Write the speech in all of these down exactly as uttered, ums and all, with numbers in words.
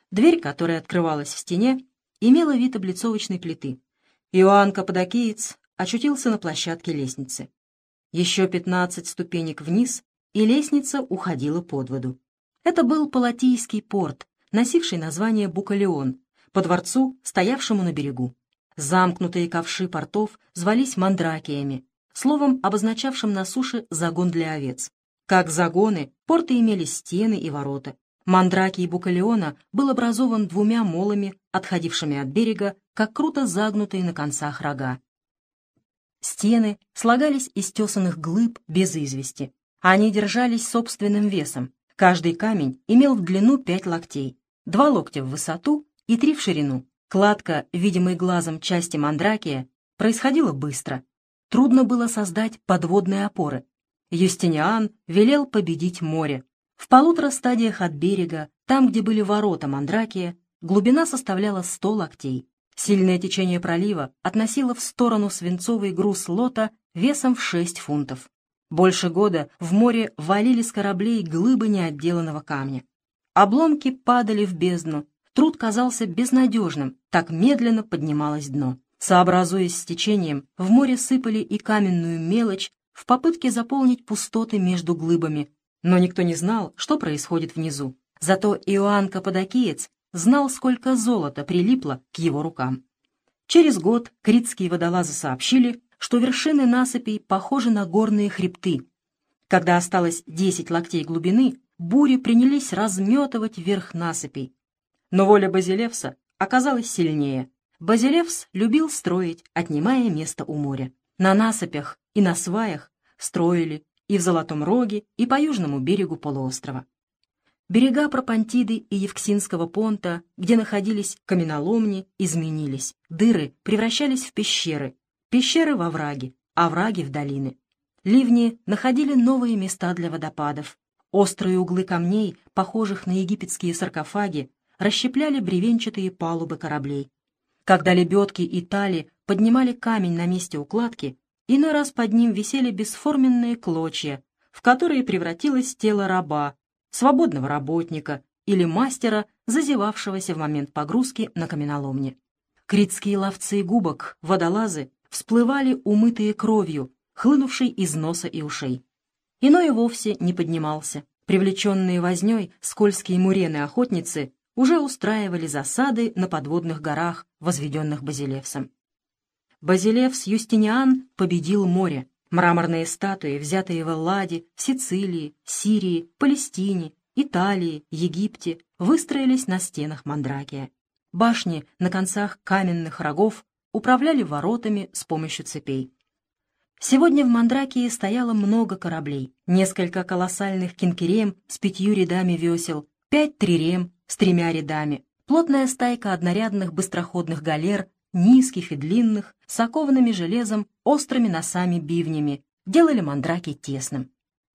Дверь, которая открывалась в стене, имела вид облицовочной плиты. Иоанн Каппадокиец очутился на площадке лестницы. Еще пятнадцать ступенек вниз, и лестница уходила под воду. Это был Палатийский порт, носивший название Букалеон, по дворцу, стоявшему на берегу. Замкнутые ковши портов звались мандракиями, словом, обозначавшим на суше загон для овец. Как загоны, порты имели стены и ворота. Мандракий Букалеона был образован двумя молами, отходившими от берега, как круто загнутые на концах рога. Стены слагались из тесаных глыб без извести. Они держались собственным весом. Каждый камень имел в длину пять локтей, два локтя в высоту и три в ширину. Кладка, видимой глазом части мандракия, происходила быстро. Трудно было создать подводные опоры. Юстиниан велел победить море. В полутора стадиях от берега, там, где были ворота мандракия, глубина составляла сто локтей. Сильное течение пролива относило в сторону свинцовый груз лота весом в шесть фунтов. Больше года в море валили с кораблей глыбы неотделанного камня. Обломки падали в бездну. Труд казался безнадежным, так медленно поднималось дно. Сообразуясь с течением, в море сыпали и каменную мелочь в попытке заполнить пустоты между глыбами, но никто не знал, что происходит внизу. Зато Иоанн Каппадокиец знал, сколько золота прилипло к его рукам. Через год критские водолазы сообщили, что вершины насыпей похожи на горные хребты. Когда осталось десять локтей глубины, бури принялись разметывать верх насыпей. Но воля Базилевса оказалась сильнее. Базилевс любил строить, отнимая место у моря. На насыпях и на сваях строили и в Золотом Роге, и по южному берегу полуострова. Берега Пропонтиды и Евксинского понта, где находились каменоломни, изменились. Дыры превращались в пещеры, пещеры во овраги, овраги в долины. Ливни находили новые места для водопадов. Острые углы камней, похожих на египетские саркофаги, расщепляли бревенчатые палубы кораблей. Когда лебедки и тали поднимали камень на месте укладки, иной раз под ним висели бесформенные клочья, в которые превратилось тело раба, свободного работника или мастера, зазевавшегося в момент погрузки на каменоломне. Критские ловцы губок, водолазы, всплывали умытые кровью, хлынувшей из носа и ушей. Иной и вовсе не поднимался. Привлеченные вознёй скользкие мурены-охотницы уже устраивали засады на подводных горах, возведенных Базилевсом. Базилевс Юстиниан победил море. Мраморные статуи, взятые в Элладе, в Сицилии, Сирии, Палестине, Италии, Египте, выстроились на стенах Мандракия. Башни на концах каменных рогов управляли воротами с помощью цепей. Сегодня в Мандракии стояло много кораблей, несколько колоссальных кинкерем с пятью рядами весел, пять трирем с тремя рядами, плотная стайка однорядных быстроходных галер, низких и длинных, с окованными железом, острыми носами-бивнями, делали Мандракий тесным.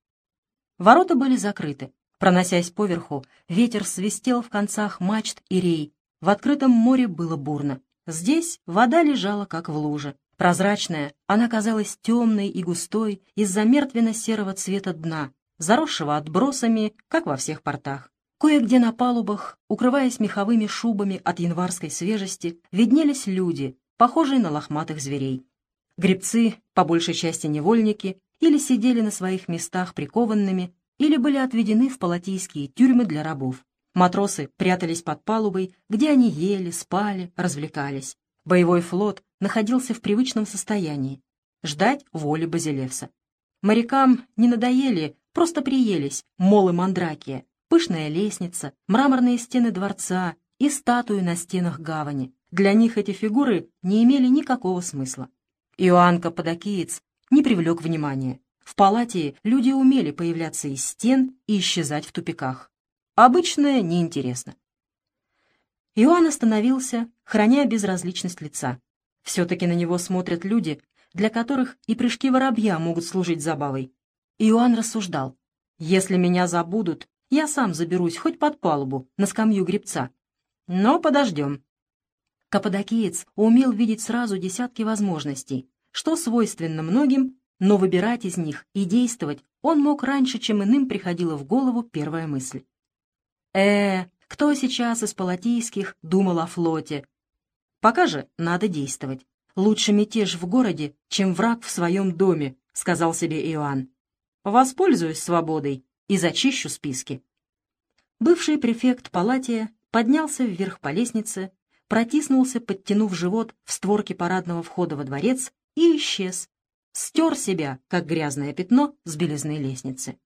Ворота были закрыты. Проносясь поверху, ветер свистел в концах мачт и рей. В открытом море было бурно. Здесь вода лежала, как в луже. Прозрачная, она казалась темной и густой из-за мертвенно-серого цвета дна, заросшего отбросами, как во всех портах. Кое-где на палубах, укрываясь меховыми шубами от январской свежести, виднелись люди, похожие на лохматых зверей. Гребцы, по большей части невольники, или сидели на своих местах прикованными, или были отведены в палатийские тюрьмы для рабов. Матросы прятались под палубой, где они ели, спали, развлекались. Боевой флот находился в привычном состоянии — ждать воли Базилевса. Морякам не надоели, просто приелись молы Мандракия, пышная лестница, мраморные стены дворца и статуи на стенах гавани. Для них эти фигуры не имели никакого смысла. Иоанн Каппадокиец не привлек внимания. В Палатии люди умели появляться из стен и исчезать в тупиках. Обычное неинтересно. Иоанн остановился, храня безразличность лица. Все-таки на него смотрят люди, для которых и прыжки воробья могут служить забавой. Иоанн рассуждал: «Если меня забудут, я сам заберусь хоть под палубу, на скамью гребца. Но подождем». Каппадокиец умел видеть сразу десятки возможностей, что свойственно многим, но выбирать из них и действовать он мог раньше, чем иным приходила в голову первая мысль. «Э, Кто сейчас из палатийских думал о флоте? Пока же надо действовать. Лучше мятеж в городе, чем враг в своем доме, сказал себе Иоанн. Воспользуюсь свободой и зачищу списки. Бывший префект Палатия поднялся вверх по лестнице, протиснулся, подтянув живот в створке парадного входа во дворец и исчез. Стер себя, как грязное пятно, с белизны лестницы.